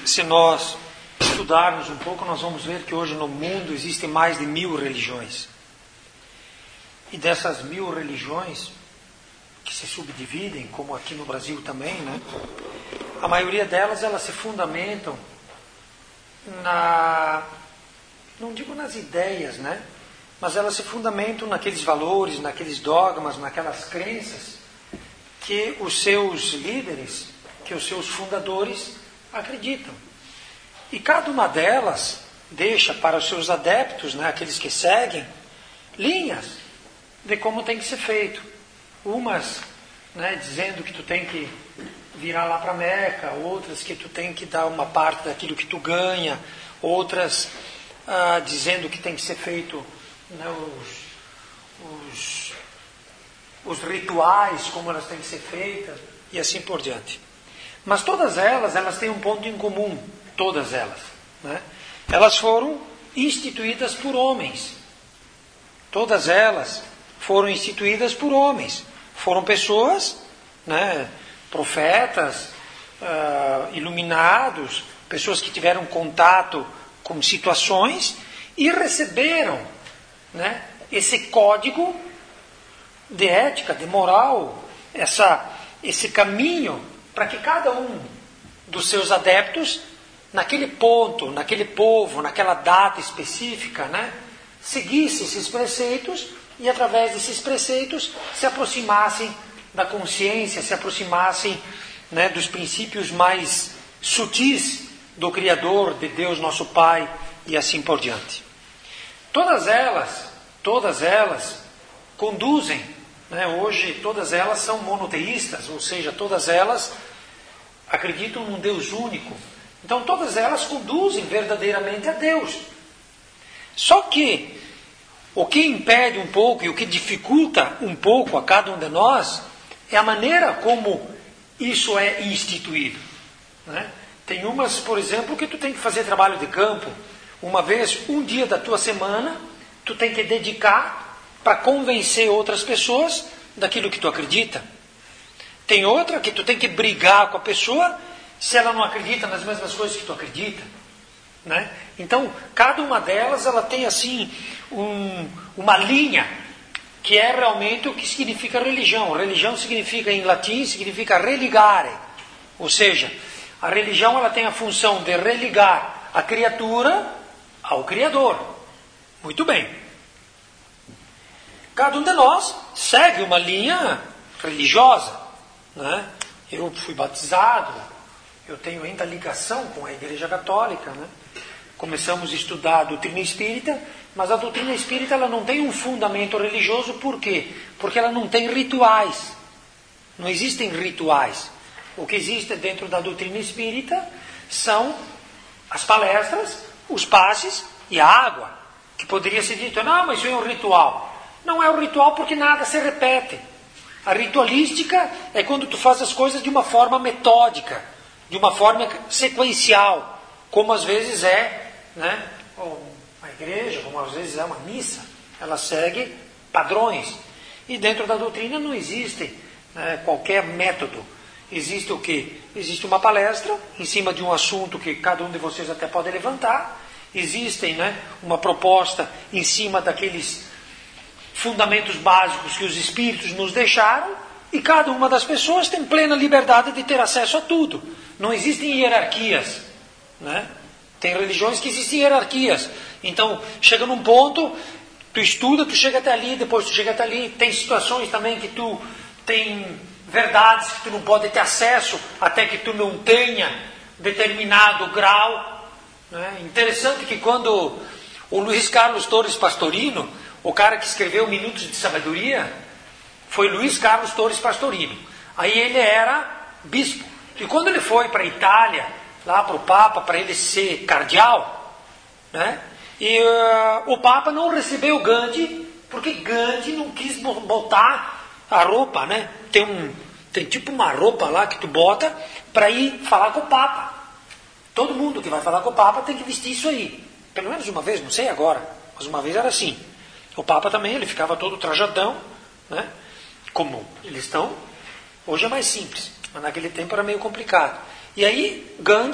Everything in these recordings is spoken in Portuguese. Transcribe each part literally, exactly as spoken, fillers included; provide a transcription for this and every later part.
se nós estudarmos um pouco, nós vamos ver que hoje no mundo existem mais de mil religiões. E dessas mil religiões, que se subdividem, como aqui no Brasil também, né? A maioria delas, elas se fundamentam na, não digo nas ideias, né? Mas elas se fundamentam naqueles valores, naqueles dogmas, naquelas crenças que os seus líderes, que os seus fundadores acreditam. E cada uma delas deixa para os seus adeptos, né, aqueles que seguem, linhas de como tem que ser feito. Umas, né, dizendo que tu tem que virar lá para Meca, outras que tu tem que dar uma parte daquilo que tu ganha, outras ah, dizendo que tem que ser feito, né, os, os, os rituais, como elas têm que ser feitas, e assim por diante. Mas todas elas, elas têm um ponto em comum, todas elas. Né? Elas foram instituídas por homens. Todas elas foram instituídas por homens. Foram pessoas, né, profetas, uh, iluminados, pessoas que tiveram contato com situações e receberam, né, esse código de ética, de moral, essa, esse caminho para que cada um dos seus adeptos, naquele ponto, naquele povo, naquela data específica, né, seguisse esses preceitos e através desses preceitos se aproximassem da consciência, se aproximassem, né, dos princípios mais sutis do Criador, de Deus nosso Pai e assim por diante. Todas elas, todas elas conduzem, né, hoje todas elas são monoteístas, ou seja, todas elas acreditam num Deus único. Então todas elas conduzem verdadeiramente a Deus. Só que o que impede um pouco e o que dificulta um pouco a cada um de nós é a maneira como isso é instituído. Né? Tem umas, por exemplo, que tu tem que fazer trabalho de campo. Uma vez, um dia da tua semana, tu tem que dedicar para convencer outras pessoas daquilo que tu acredita. Tem outra que tu tem que brigar com a pessoa se ela não acredita nas mesmas coisas que tu acredita. Né? Então, cada uma delas, ela tem assim um, uma linha que é realmente o que significa religião. Religião significa, em latim, significa religare. Ou seja, a religião ela tem a função de religar a criatura ao Criador. Muito bem. Cada um de nós segue uma linha religiosa. Né? Eu fui batizado, eu tenho ainda ligação com a Igreja Católica. Né? Começamos a estudar a doutrina espírita, mas a doutrina espírita ela não tem um fundamento religioso. Por quê? Porque ela não tem rituais. Não existem rituais. O que existe dentro da doutrina espírita são as palestras, os passes e a água. Que poderia ser dito, não, mas isso é um ritual. Não é um ritual porque nada se repete. A ritualística é quando tu faz as coisas de uma forma metódica, de uma forma sequencial, como às vezes é, né, uma igreja, como às vezes é uma missa. Ela segue padrões. E dentro da doutrina não existe, né, qualquer método. Existe o quê? Existe uma palestra em cima de um assunto que cada um de vocês até pode levantar. Existem, né, uma proposta em cima daqueles fundamentos básicos que os espíritos nos deixaram, e cada uma das pessoas tem plena liberdade de ter acesso a tudo. Não existem hierarquias. Né? Tem religiões que existem hierarquias. Então, chega num ponto, tu estuda, tu chega até ali, depois tu chega até ali. Tem situações também que tu tem verdades que tu não pode ter acesso até que tu não tenha determinado grau. Né? Interessante que quando o Luiz Carlos Torres Pastorino, o cara que escreveu Minutos de Sabedoria, foi Luiz Carlos Torres Pastorino. Aí ele era bispo. E quando ele foi para a Itália, lá para o Papa, para ele ser cardeal, né? E uh, o Papa não recebeu Gandhi, porque Gandhi não quis botar a roupa, né? Tem, um, tem tipo uma roupa lá que tu bota para ir falar com o Papa. Todo mundo que vai falar com o Papa tem que vestir isso aí. Pelo menos uma vez, não sei agora, mas uma vez era assim. O Papa também, ele ficava todo trajadão, né? Como eles estão. Hoje é mais simples, mas naquele tempo era meio complicado. E aí, Gandhi,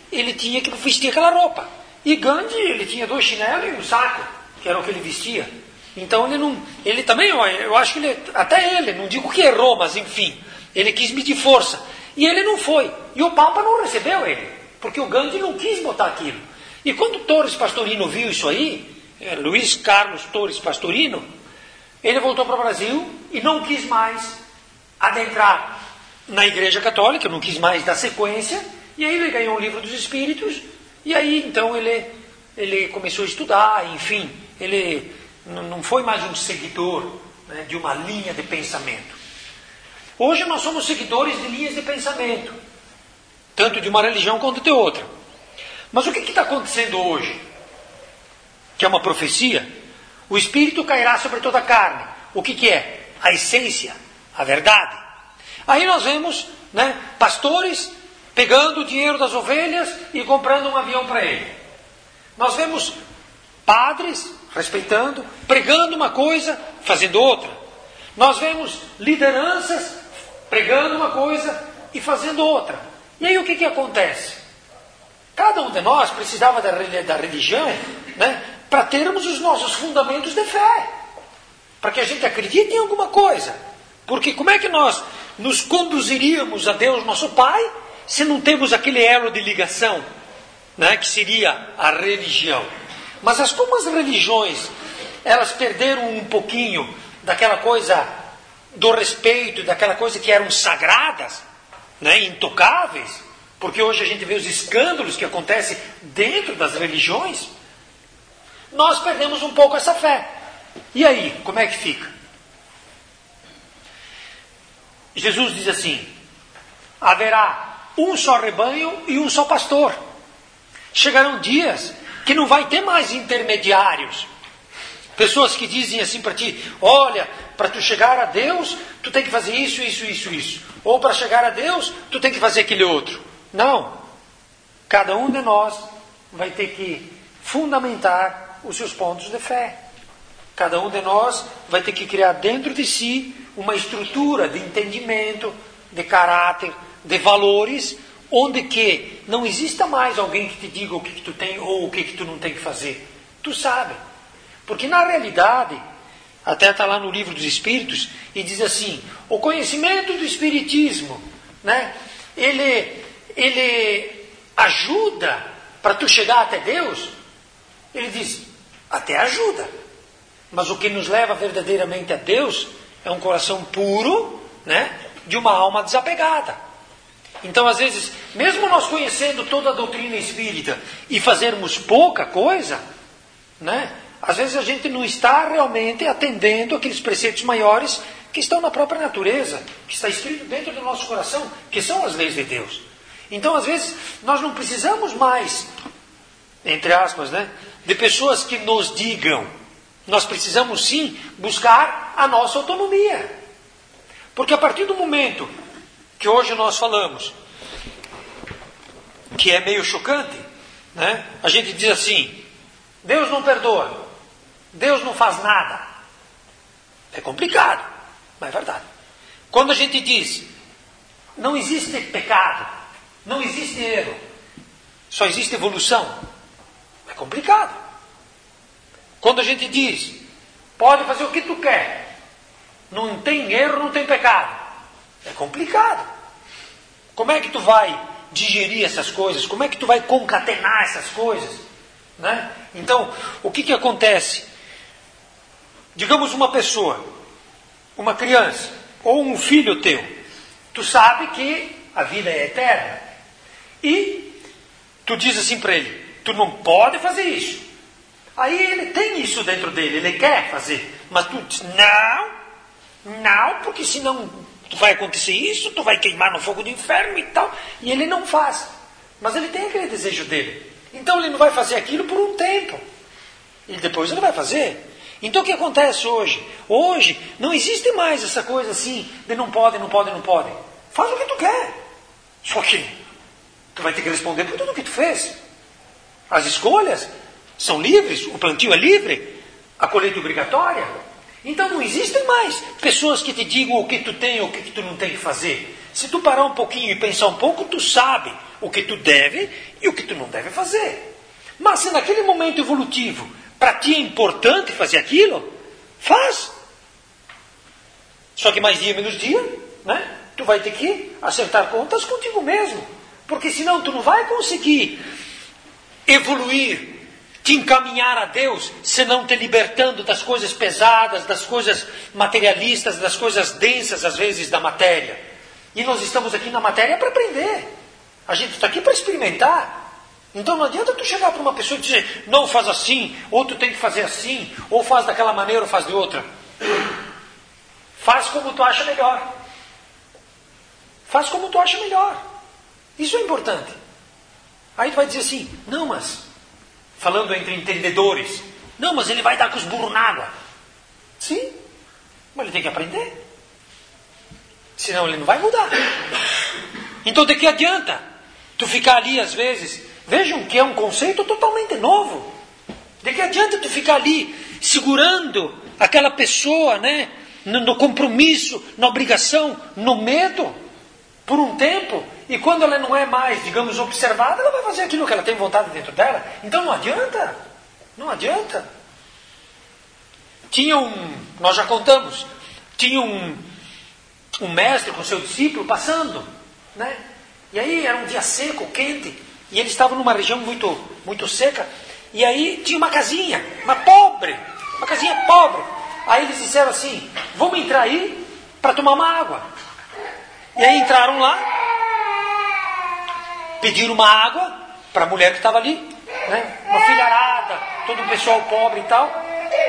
ele tinha que vestir aquela roupa. E Gandhi, ele tinha dois chinelos e um saco, que era o que ele vestia. Então ele não, ele também, eu acho que ele, até ele, não digo que errou, mas enfim, ele quis medir força. E ele não foi. E o Papa não recebeu ele, porque o Gandhi não quis botar aquilo. E quando Torres Pastorino viu isso aí, Luiz Carlos Torres Pastorino, ele voltou para o Brasil e não quis mais adentrar na Igreja Católica, não quis mais dar sequência, e aí ele ganhou o Livro dos Espíritos, e aí então ele, ele começou a estudar, enfim, ele não foi mais um seguidor, né, de uma linha de pensamento. Hoje nós somos seguidores de linhas de pensamento, tanto de uma religião quanto de outra. Mas o que está acontecendo hoje? Que é uma profecia. O Espírito cairá sobre toda a carne. O que, que é? A essência, a verdade. Aí nós vemos, né, pastores pegando o dinheiro das ovelhas e comprando um avião para ele. Nós vemos padres, respeitando, pregando uma coisa, fazendo outra. Nós vemos lideranças pregando uma coisa e fazendo outra. E aí o que, que acontece? Cada um de nós precisava da, da religião, né, para termos os nossos fundamentos de fé. Para que a gente acredite em alguma coisa. Porque como é que nós nos conduziríamos a Deus, nosso Pai, se não temos aquele elo de ligação, né, que seria a religião? Mas as como as religiões, elas perderam um pouquinho daquela coisa do respeito, daquela coisa que eram sagradas, né, intocáveis, porque hoje a gente vê os escândalos que acontecem dentro das religiões, nós perdemos um pouco essa fé. E aí, como é que fica? Jesus diz assim: haverá um só rebanho e um só pastor. Chegarão dias que não vai ter mais intermediários. Pessoas que dizem assim para ti: olha, para tu chegar a Deus, tu tem que fazer isso, isso, isso, isso. Ou para chegar a Deus, tu tem que fazer aquele outro. Não. Cada um de nós vai ter que fundamentar os seus pontos de fé. Cada um de nós vai ter que criar dentro de si uma estrutura de entendimento, de caráter, de valores, onde que não exista mais alguém que te diga o que, que tu tem ou o que, que tu não tem que fazer. Tu sabe. Porque na realidade, até está lá no Livro dos Espíritos, e diz assim: o conhecimento do Espiritismo, né, ele, ele ajuda para tu chegar até Deus. Ele diz, até ajuda. Mas o que nos leva verdadeiramente a Deus é um coração puro, né, de uma alma desapegada. Então, às vezes, mesmo nós conhecendo toda a doutrina espírita e fazermos pouca coisa, né, às vezes a gente não está realmente atendendo aqueles preceitos maiores que estão na própria natureza, que está escrito dentro do nosso coração, que são as leis de Deus. Então, às vezes, nós não precisamos mais, entre aspas, né, de pessoas que nos digam. Nós precisamos sim buscar a nossa autonomia. Porque a partir do momento que hoje nós falamos, que é meio chocante, né, a gente diz assim: Deus não perdoa, Deus não faz nada. É complicado, mas é verdade. Quando a gente diz, não existe pecado, não existe erro, só existe evolução, é complicado. Quando a gente diz, pode fazer o que tu quer, não tem erro, não tem pecado, é complicado. Como é que tu vai digerir essas coisas? Como é que tu vai concatenar essas coisas? Né? Então, o que que acontece? Digamos uma pessoa, uma criança, ou um filho teu, tu sabe que a vida é eterna. E tu diz assim para ele, tu não pode fazer isso. Aí ele tem isso dentro dele, ele quer fazer. Mas tu diz, não, não, porque senão vai acontecer isso, tu vai queimar no fogo do inferno e tal. E ele não faz. Mas ele tem aquele desejo dele. Então ele não vai fazer aquilo por um tempo. E depois ele vai fazer. Então o que acontece hoje? Hoje não existe mais essa coisa assim, de não pode, não pode, não pode. Faz o que tu quer. Só que tu vai ter que responder por tudo o que tu fez. As escolhas são livres, o plantio é livre, a colheita é obrigatória. Então não existem mais pessoas que te digam o que tu tem ou o que tu não tem que fazer. Se tu parar um pouquinho e pensar um pouco, tu sabe o que tu deve e o que tu não deve fazer. Mas se naquele momento evolutivo, para ti é importante fazer aquilo, faz. Só que mais dia menos dia, né? Tu vai ter que acertar contas contigo mesmo. Porque senão tu não vai conseguir evoluir, te encaminhar a Deus, senão te libertando das coisas pesadas, das coisas materialistas, das coisas densas, às vezes, da matéria. E nós estamos aqui na matéria para aprender. A gente está aqui para experimentar. Então não adianta tu chegar para uma pessoa e dizer, não, faz assim, ou tu tem que fazer assim, ou faz daquela maneira ou faz de outra. Faz como tu acha melhor. Faz como tu acha melhor. Isso é importante. Aí tu vai dizer assim, não, mas, falando entre entendedores, não, mas ele vai dar com os burros na água. Sim, mas ele tem que aprender. Senão ele não vai mudar. Então de que adianta tu ficar ali às vezes? Vejam que é um conceito totalmente novo. De que adianta tu ficar ali segurando aquela pessoa, né, no, no compromisso, na obrigação, no medo, por um tempo, e quando ela não é mais, digamos, observada, ela vai fazer aquilo que ela tem vontade dentro dela. Então não adianta. Não adianta. Tinha um, nós já contamos, tinha um, um mestre com seu discípulo passando, né? E aí era um dia seco, quente, e eles estavam numa região muito, muito seca, e aí tinha uma casinha, uma pobre, uma casinha pobre. Aí eles disseram assim, vamos entrar aí para tomar uma água. E aí entraram lá, pediram uma água para a mulher que estava ali, né? Uma filharada, todo o pessoal pobre e tal.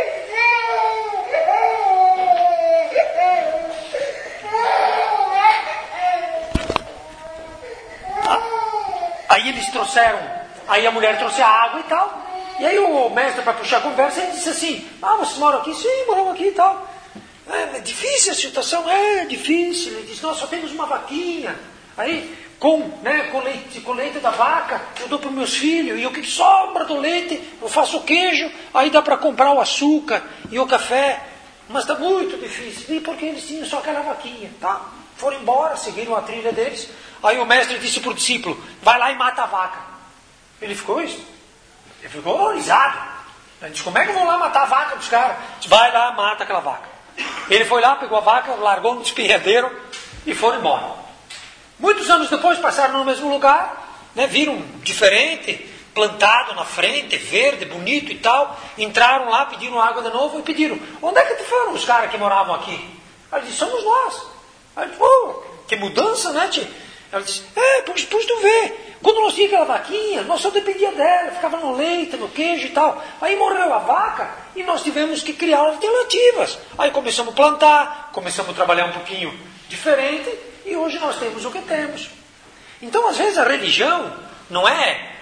Aí eles trouxeram, aí a mulher trouxe a água e tal. E aí o mestre, para puxar a conversa, ele disse assim, ah, vocês moram aqui? Sim, moramos aqui e tal. É, é difícil a situação? É difícil. Ele disse, nós só temos uma vaquinha. Aí, com, né, com, leite, com leite da vaca, eu dou para os meus filhos. E o que sobra do leite, eu faço o queijo. Aí dá para comprar o açúcar e o café. Mas está muito difícil. E porque eles tinham só aquela vaquinha. Tá? Foram embora, seguiram a trilha deles. Aí o mestre disse para o discípulo, vai lá e mata a vaca. Ele ficou isso. Ele ficou horrorizado. Ele disse, como é que eu vou lá matar a vaca dos caras? Disse, vai lá, mata aquela vaca. Ele foi lá, pegou a vaca, largou no despenhadeiro e foram embora. Muitos anos depois passaram no mesmo lugar, né, viram diferente, plantado na frente, verde, bonito e tal. Entraram lá, pediram água de novo e pediram, onde é que foram os caras que moravam aqui? Aí ele disse, somos nós. Aí ele disse, oh, que mudança, né, tio? Ela disse, é, pois, pois tu vê, quando nós tínhamos aquela vaquinha, nós só dependia dela, ficava no leite, no queijo e tal. Aí morreu a vaca e nós tivemos que criar alternativas. Aí começamos a plantar, começamos a trabalhar um pouquinho diferente e hoje nós temos o que temos. Então, às vezes, a religião não é,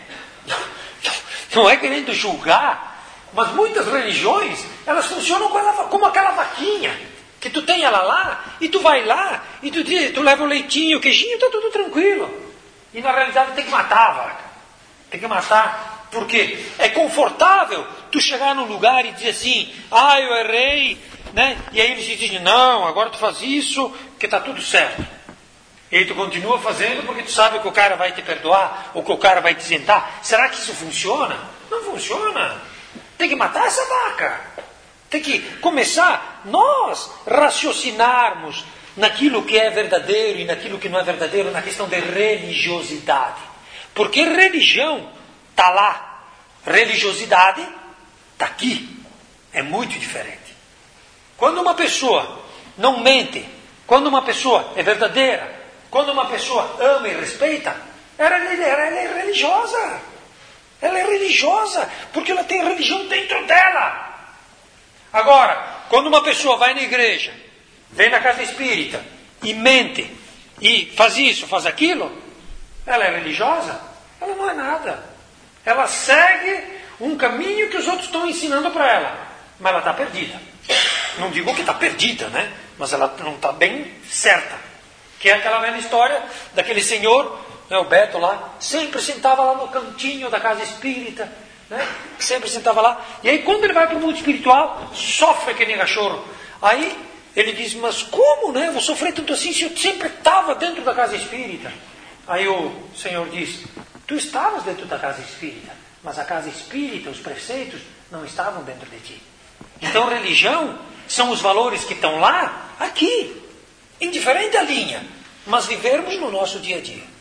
não é querendo julgar, mas muitas religiões, elas funcionam como aquela vaquinha. Que tu tem ela lá, e tu vai lá, e tu, diz, tu leva o leitinho, o queijinho, está tudo tranquilo. E na realidade tem que matar a vaca. Tem que matar, porque é confortável tu chegar num lugar e dizer assim, ah, eu errei, né? E aí eles dizem, não, agora tu faz isso, que está tudo certo. E aí tu continua fazendo porque tu sabe que o cara vai te perdoar, ou que o cara vai te isentar. Será que isso funciona? Não funciona. Tem que matar essa vaca. Tem que começar nós raciocinarmos naquilo que é verdadeiro e naquilo que não é verdadeiro, na questão de religiosidade. Porque religião está lá, religiosidade está aqui. É muito diferente. Quando uma pessoa não mente, quando uma pessoa é verdadeira, quando uma pessoa ama e respeita, ela, ela é religiosa. Ela é religiosa, porque ela tem religião dentro dela. Agora, quando uma pessoa vai na igreja, vem na casa espírita e mente, e faz isso, faz aquilo, ela é religiosa? Ela não é nada. Ela segue um caminho que os outros estão ensinando para ela, mas ela está perdida. Não digo que está perdida, né? Mas ela não está bem certa. Que é aquela velha história daquele senhor, né, o Beto lá, sempre sentava lá no cantinho da casa espírita, né? Sempre sentava lá. E aí quando ele vai para o mundo espiritual, sofre que nem cachorro. Aí ele diz, mas como, né? Eu vou sofrer tanto assim se eu sempre estava dentro da casa espírita? Aí o Senhor diz, tu estavas dentro da casa espírita, mas a casa espírita, os preceitos, não estavam dentro de ti. Então religião são os valores que estão lá, aqui, indiferente da linha, mas vivermos no nosso dia a dia.